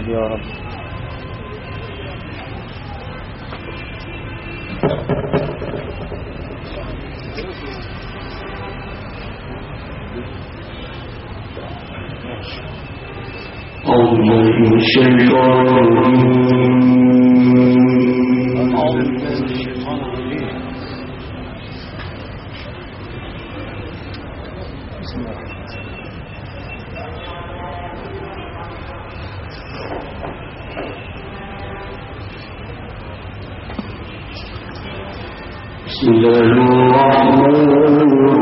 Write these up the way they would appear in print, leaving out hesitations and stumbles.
يا رب. بسم الله الرحمن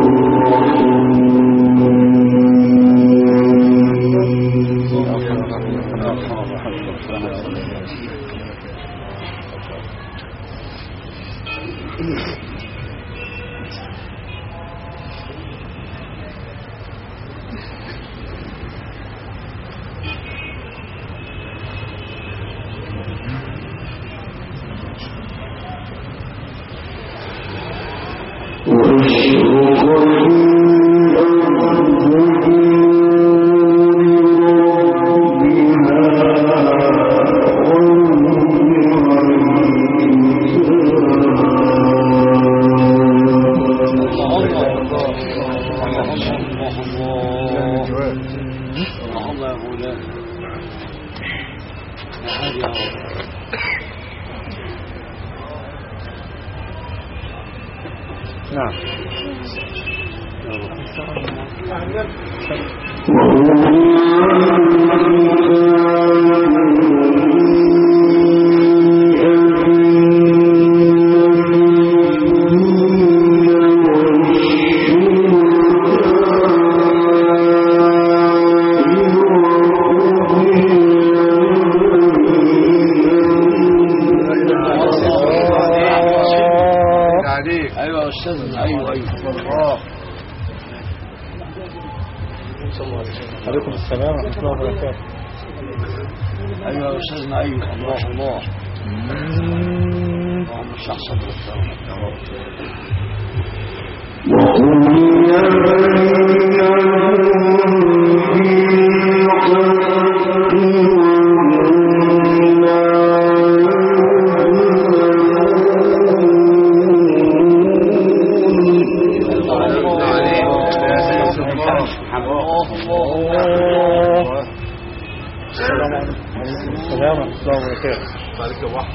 عليكم السلام ورحمة الله وبركاته. أيها أستاذنا أيها الله الله اللهم اشرح صدرك السلام ورحمة الله وبركاته. بارك الله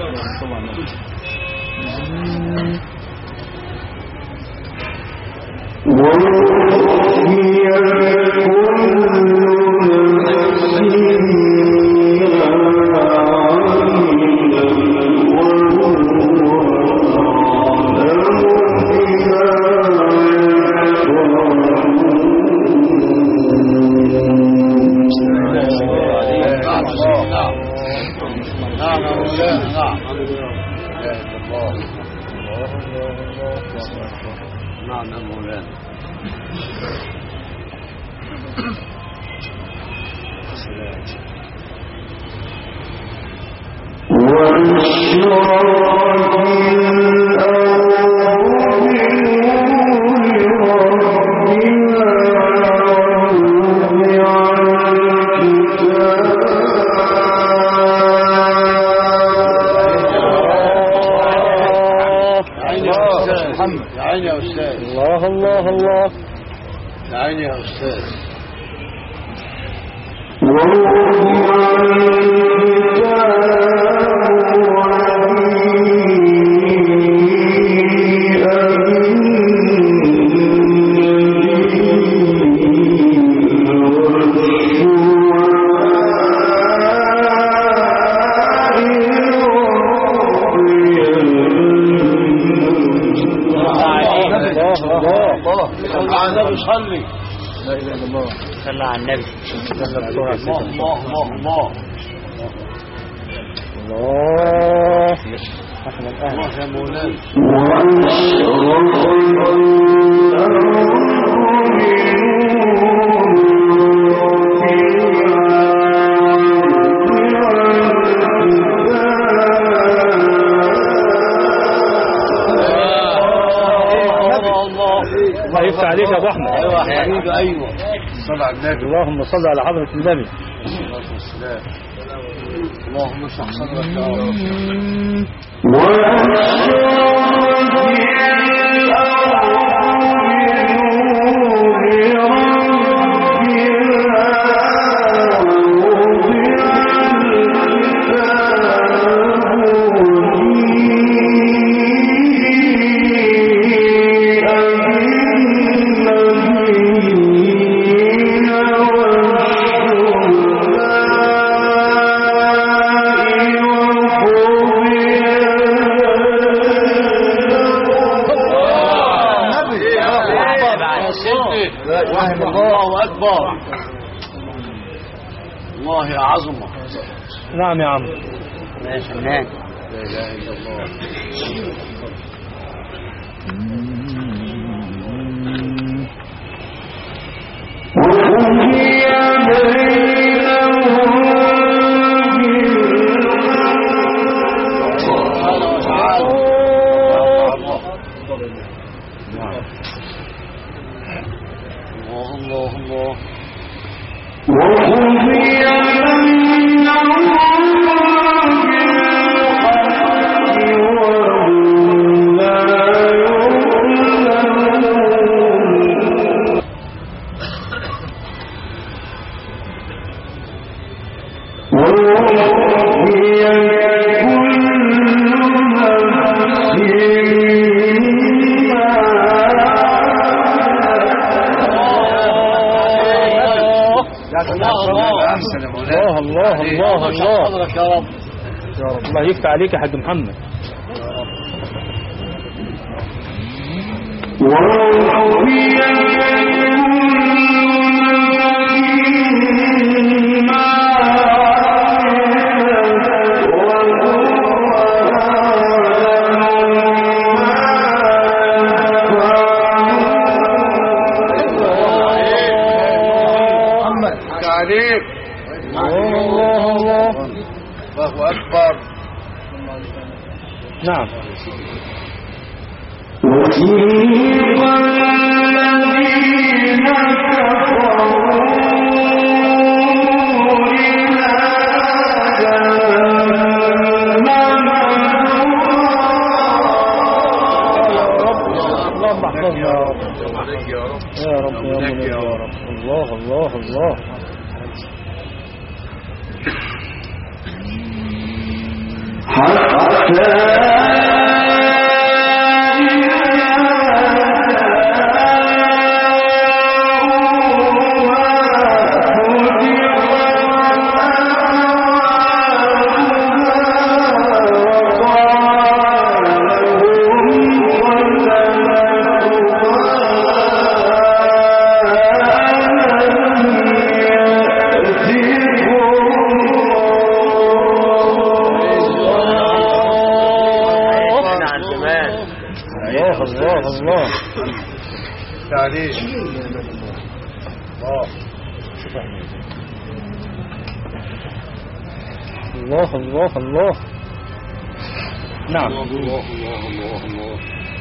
الله الله الله. يا عيني يا أستاذ. صلي لا إله إلا الله. صلى على النبي. الله الله الله الله. احنا الآن الله يا مولانا. الله يفتح عليك يا ابو احمد. ايوه يا حبيبي ايوه. صل على النبي. اللهم صل على حضرة النبي. اللهم اشرح صدرك يا رب. الله أكبر. الله يا عظمة. نعم يا عم. يا فنان. لا إله إلا الله. الله الله الله الله الله حضرك يا رب. يا رب الله يفتح عليك يا حاج محمد. عليك. الله الله الله أكبر. نعم. اللهم احفظنا يا رب يا رب يا رب. الله الله الله. الله تعليم. الله الله الله. نعم. الله الله الله الله.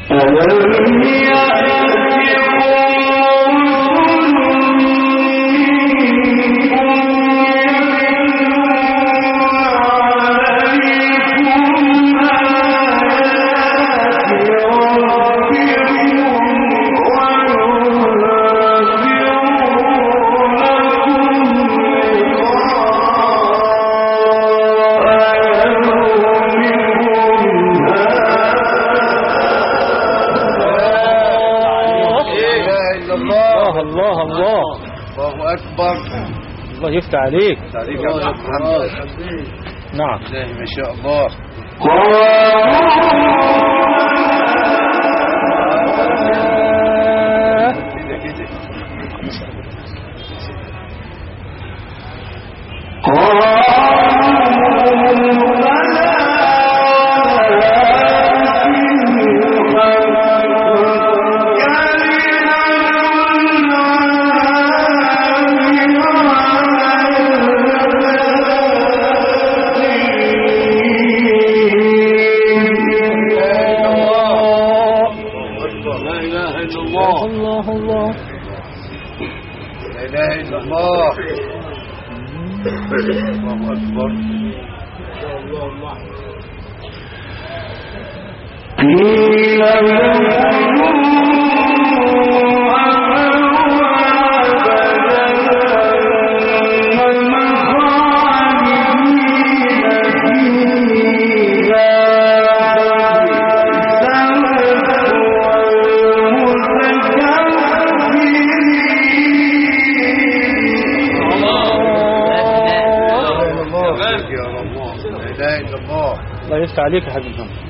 الله الله الله أكبر. الله يفتح عليك. تعليك يا محمد. نعم. ما شاء الله. الله الله. لا إله إلا الله. الله الله يفتح عليك يا حبيبي محمد.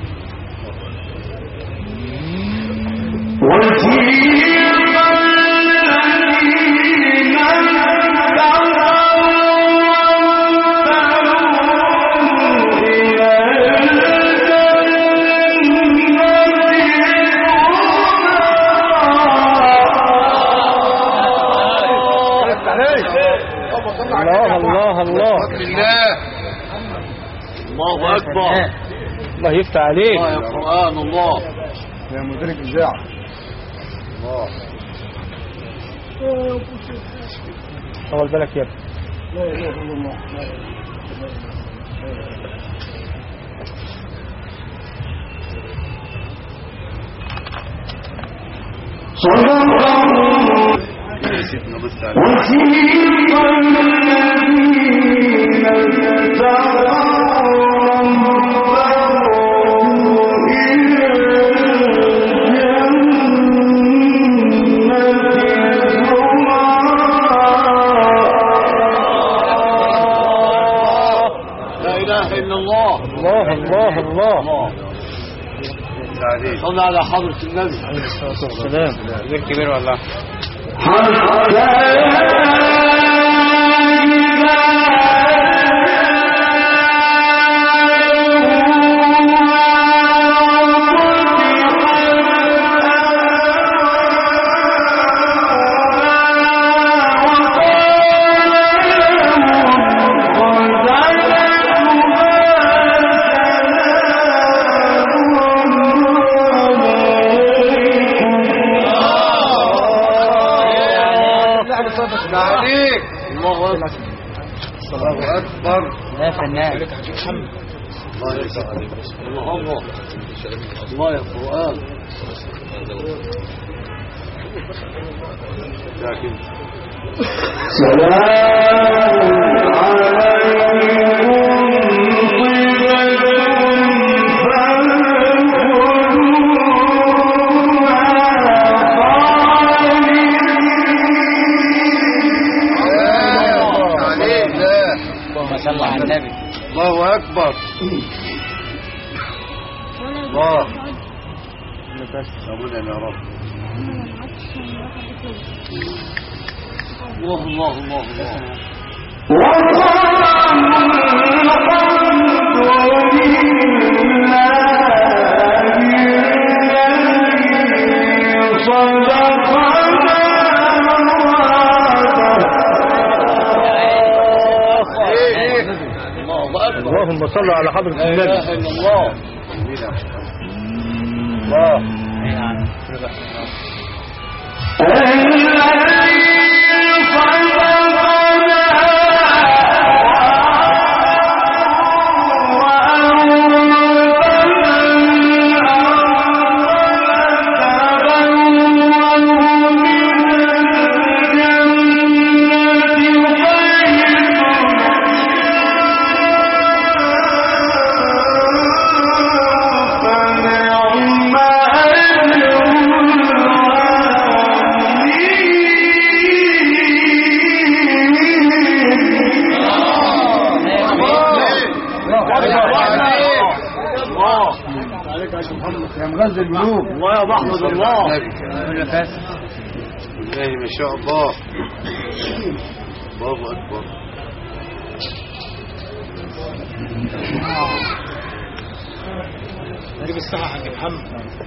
الله الله الله الله أكبر. الله يفتح عليك. الله يا قرآن الله يا مدرك الجاع. الله. طول بالك يا ابني. لا إله إلا الله. سيدنا بس عليك. الله الله الله. صلى على حضرة النبي عليه الصلاة والسلام. كبير كبير والله. عليك. الله أكبر. الله أكبر. يا فنان. الله يفتح عليك. الله الله. الله يا قرآن. لكن سلام عليكم صلى على النبي. الله أكبر. الله أبونا يا رب. الله الله الله اللهم صل على حضرة النبي. لا إله إلا الله. الله. يا مغذي القلوب. الله يا محمد الله. الله ما شاء الله. الله أكبر. نجيب الصحة حق محمد.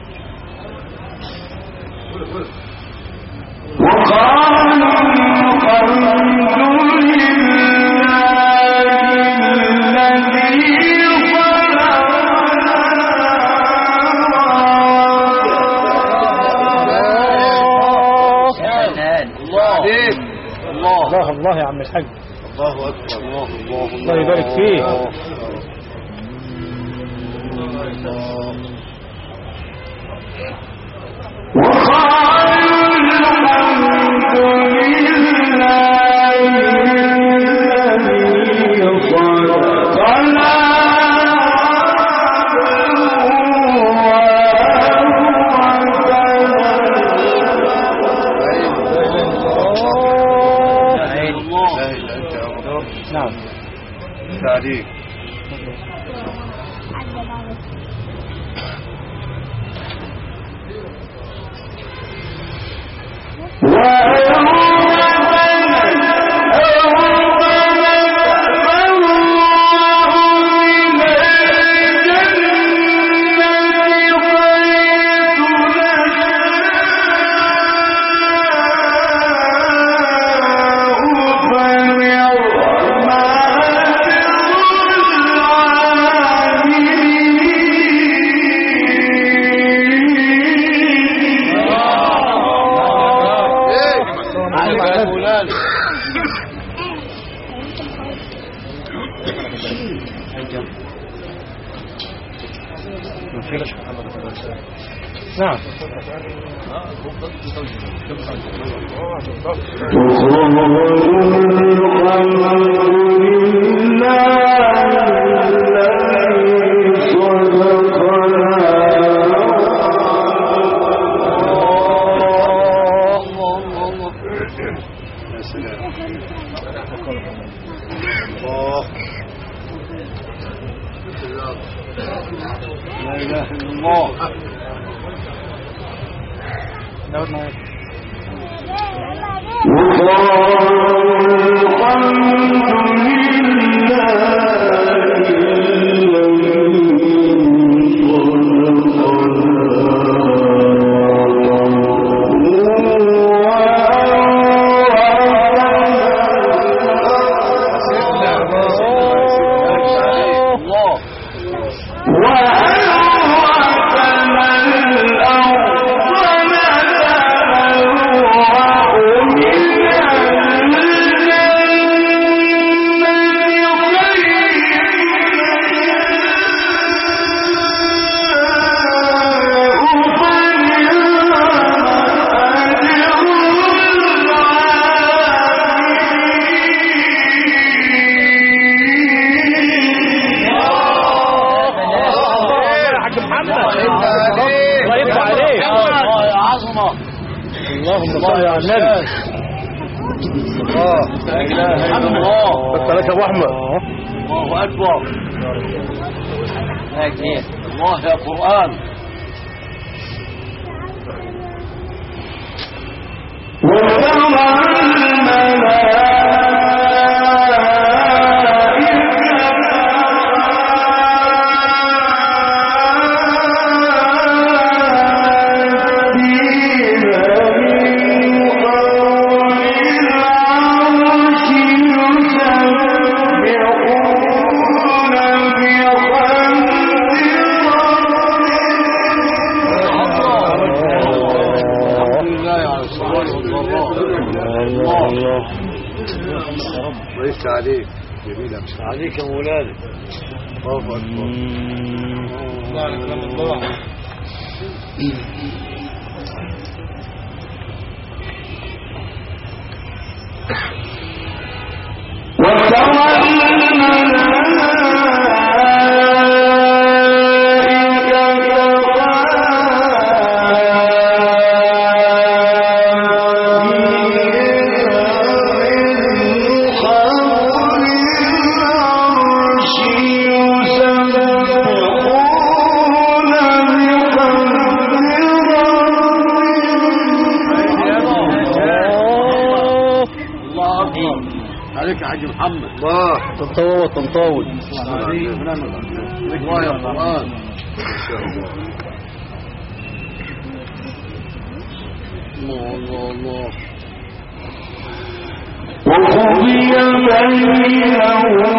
الله الله يا عم الحاج. الله أكبر. الله الله الله يبارك فيك. عليك نعم لا إله إلا الله. نقعد معاك. اللهم صل على النبي. الله يا ابو احمد. الله اكبر. الله يا قرآن. وليس عليك جميلة عليك يا مولانا. الله أكبر. عليك يا حاج محمد. الله تنطوي تنطوي. الله يا قرآن. إن شاء الله. الله الله الله. وقضي بينهم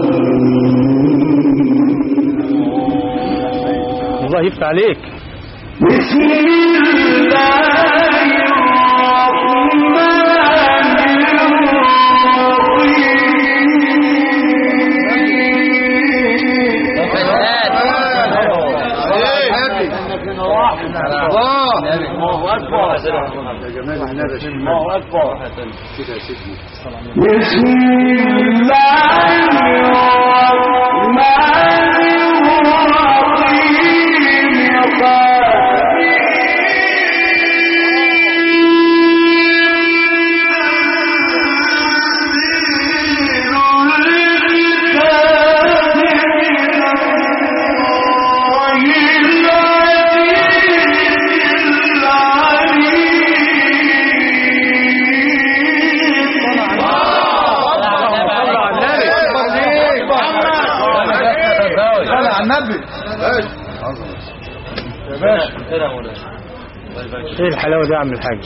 الله يفتح عليك. ايه الحلاوه دي يا عم الحاج؟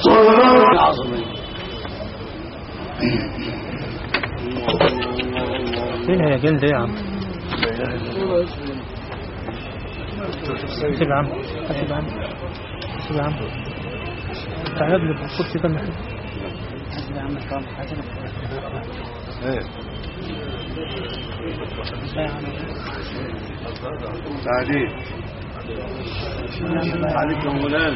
فين هي جلد يا عم؟ سيب يا عم سيب يا عم سيب يا عم تعال لي بالكرسي ده محل يا عم كام حاجه تعالي عليك يا مولانا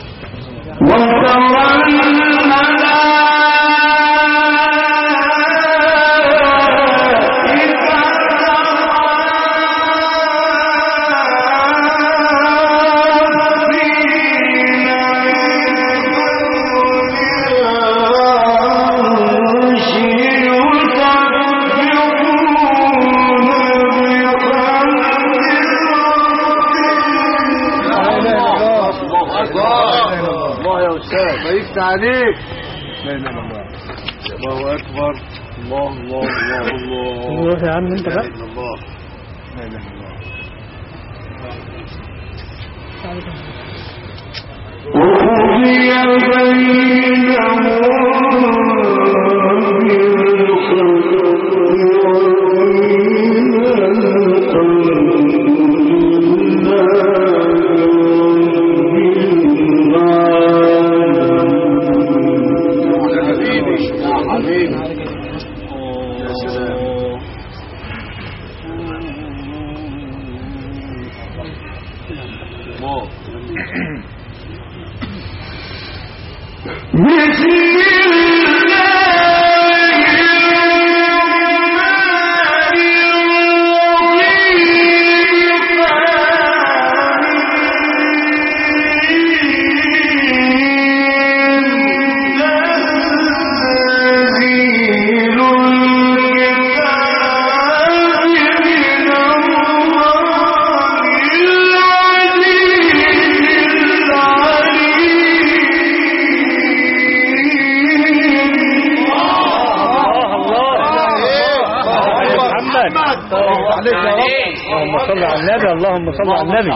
عليك لا اله الا الله الله اكبر الله الله الله الله روح يا عم انت بقى الله لا اله الا الله اللهم صل على النبي اللهم صل على النبي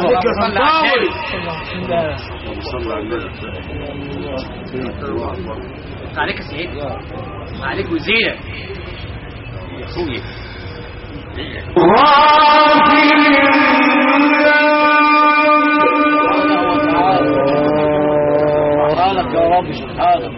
صل على النبي عليك يا سيدي عليك وزينك يا اخويا سبحانك يا رب سبحانك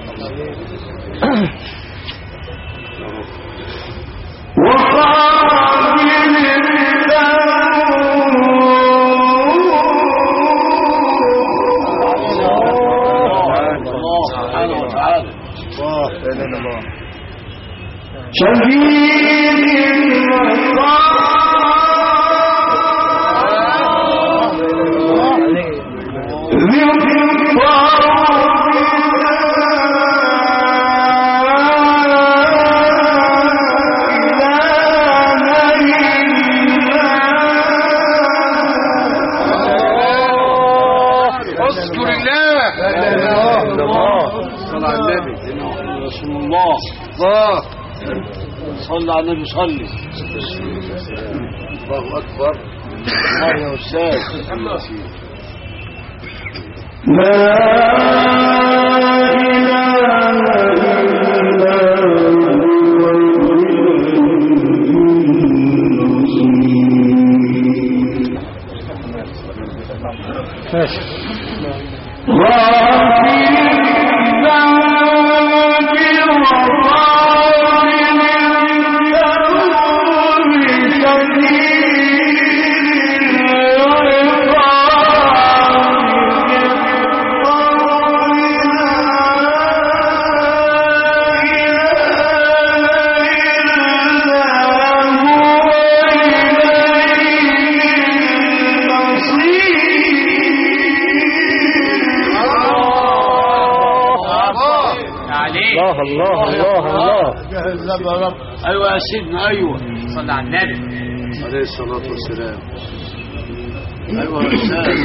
صلى على النبي صلي الله أكبر الله يا أستاذ لا لا ماشي. الله الله الله. ايوه يا سيدنا، ايوه صلى على النبي عليه الصلاه والسلام. ايوه يا استاذ،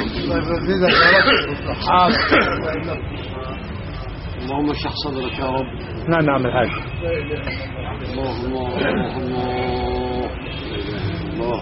اللهم اشرح صدرك يا رب. نعم نعم الحاج. الله الله الله الله.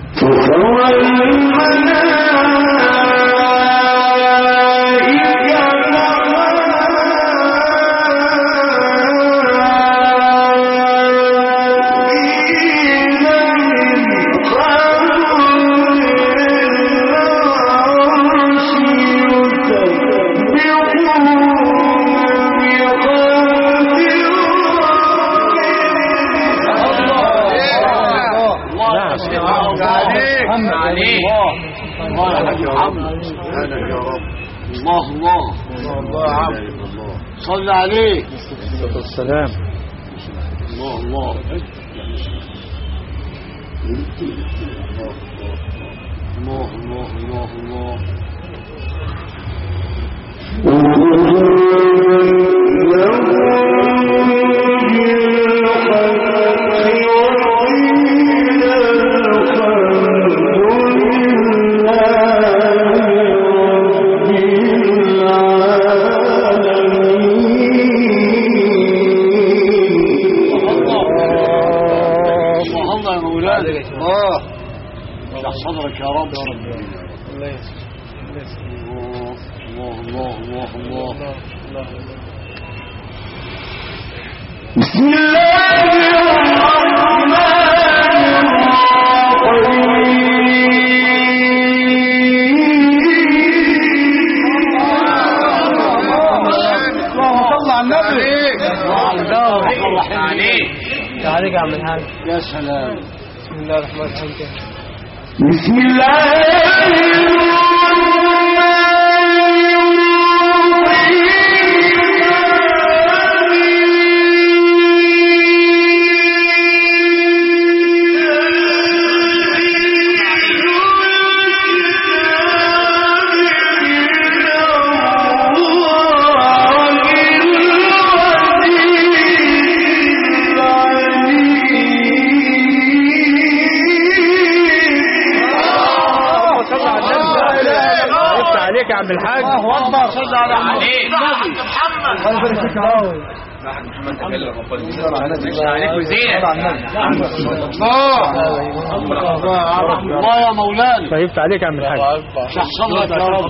صلى عليك السلام. الله الله. الله الله الله الله. صدرك يا رب. الله الله الله الله. بسم الله الرحمن عليك يا عم الحاج. يا سلام. بسم الله الرحمن الرحيم. بسم الله عليك يا عم الحاج. الله اكبر. صل على عليك محمد. الله يبارك فيك يا رب. محمد تكلم ربنا عليك وزين. الله يا مولانا. طيبت عليك يا عم الحاج. شح صدرك يا رب.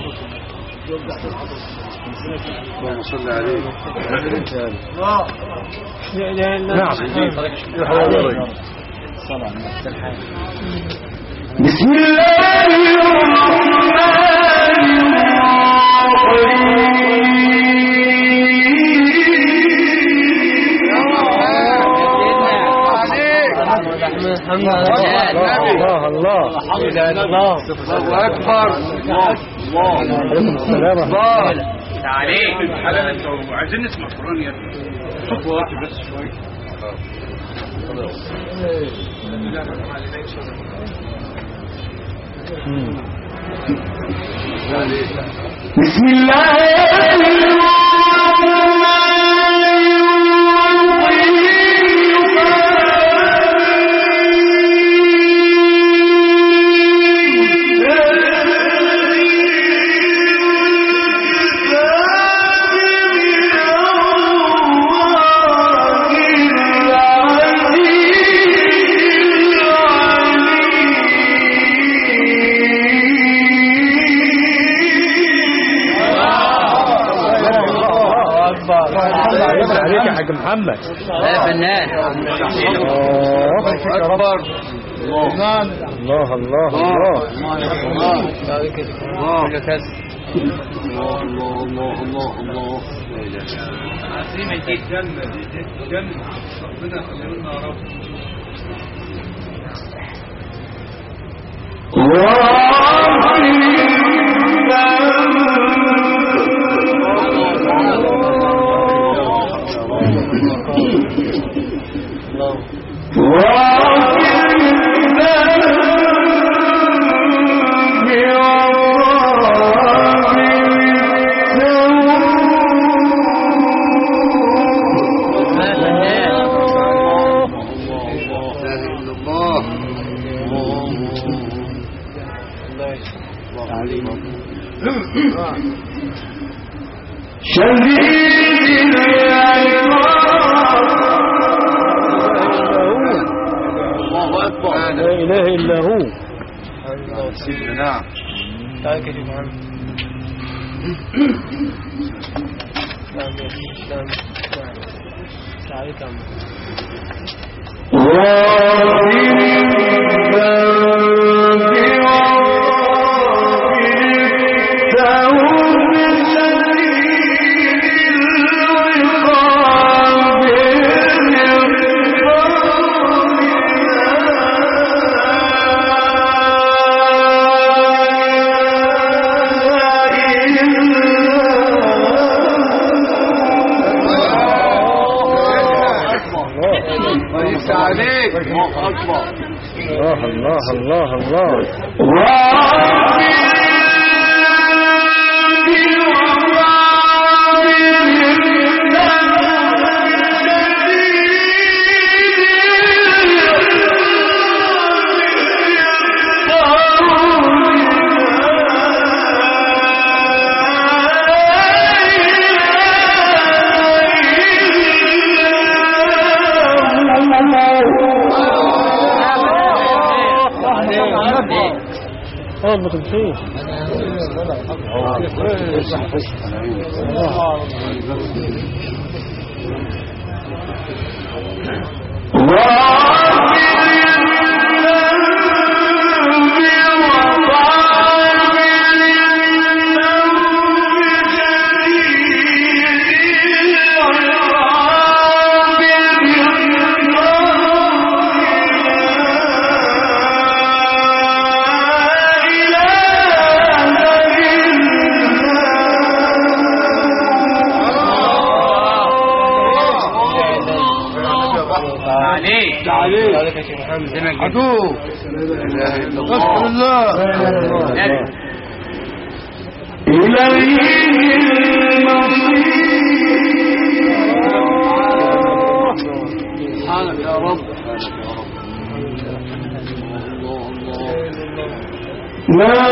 اللهم صل عليه. نعم. بسم الله الرحمن الله الله الله اكبر. الله عليكم السلام. عليك حلال. انتوا عايزين نسمع قرآن يا ابني؟ صوت واطي بس شويه. بسم الله عليك يا حاج محمد. يا فنان. اكبر. الله الله الله الله. الله الله الله الله. عايزين يديك جنة جنة ربنا يخلي لنا يا رب. لا إله إلا هو. نعم. تعال كده معانا. تعال كم. الله الله الله. ما تمشيش. عدو غفر الله إليه سبحانك يا رب. لا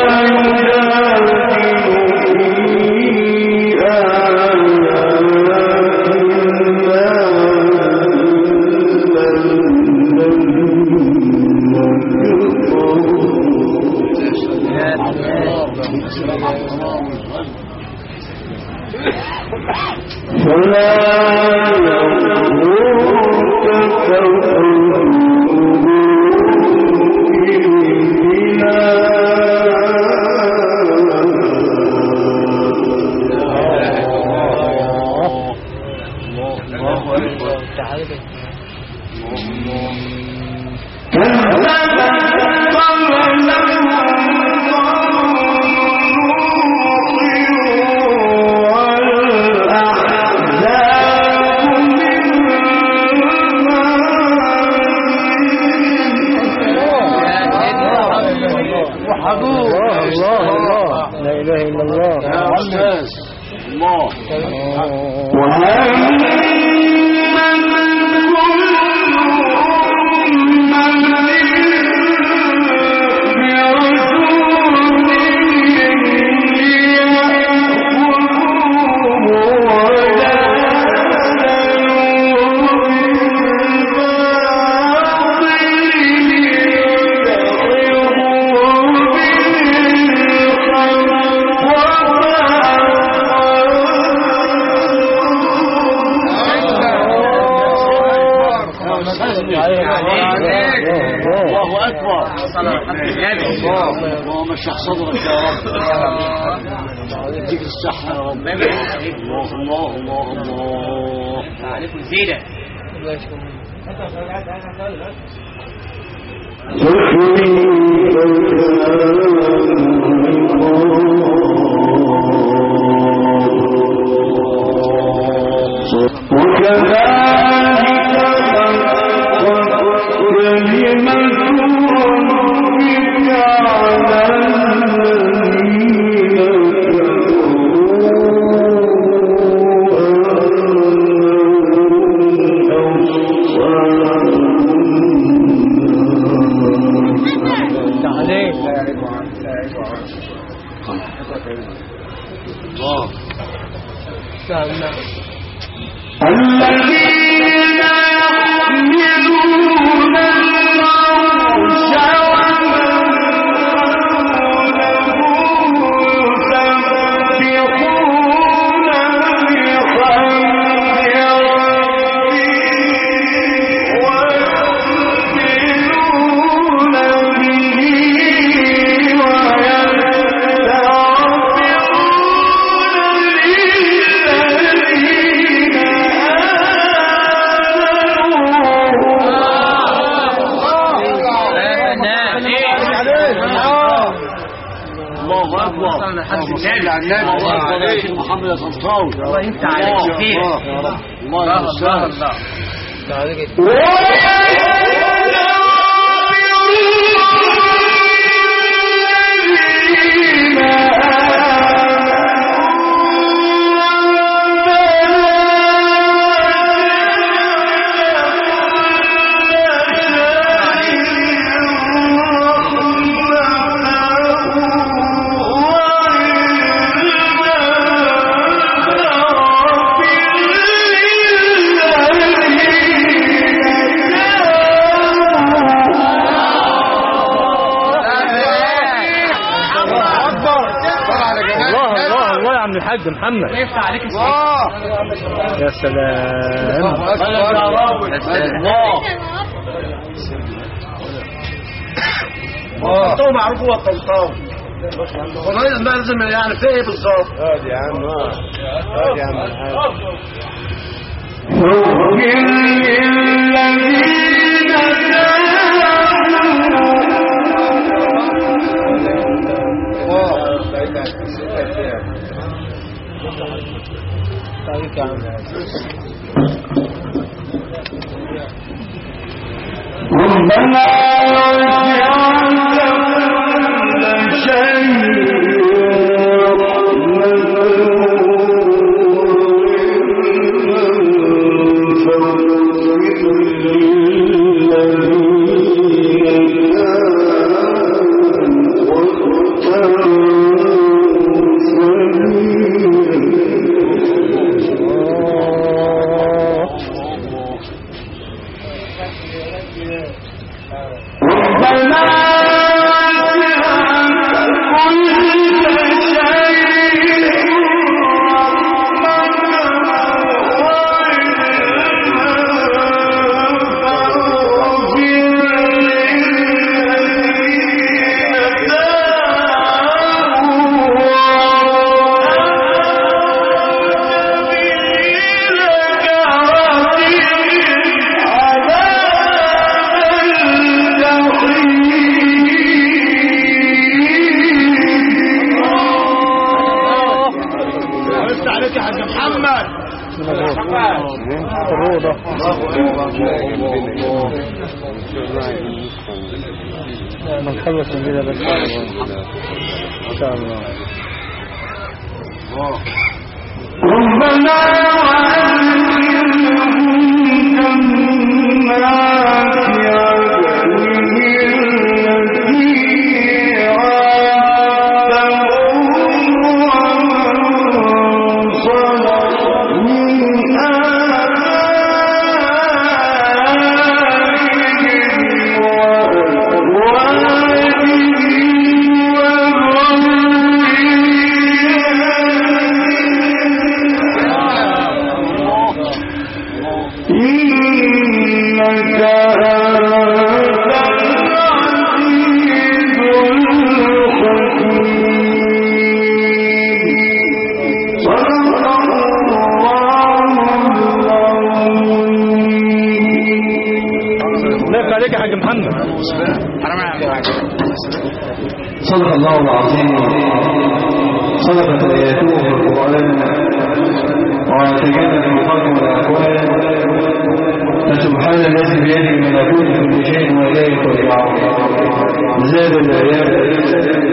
اللهم اشرح صدرك يا رب. يديك الصحة يا رب. الله الله الله الله عليكم زينة. محمد الصنطاوي الله يفتح عليك كتير. الله الله الله الحاج محمد يفتح عليك يا سلام الطنطاوي معروف هو الطنطاوي والله ما لازم يعني في ايه بالظبط يا عم يا عم ربنا نخلص من كده بس ان شاء الله. ربنا صدق الله العظيم. صدقت آياته في القرآن وتجنب الخلق والأكوان. فسبحان الذي بيده ملكوت كل شيء وإليه ترجعون. زاد الآيات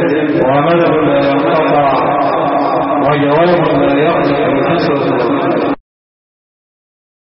وملك لا ينقطع وجواب لا يقطع بكثرة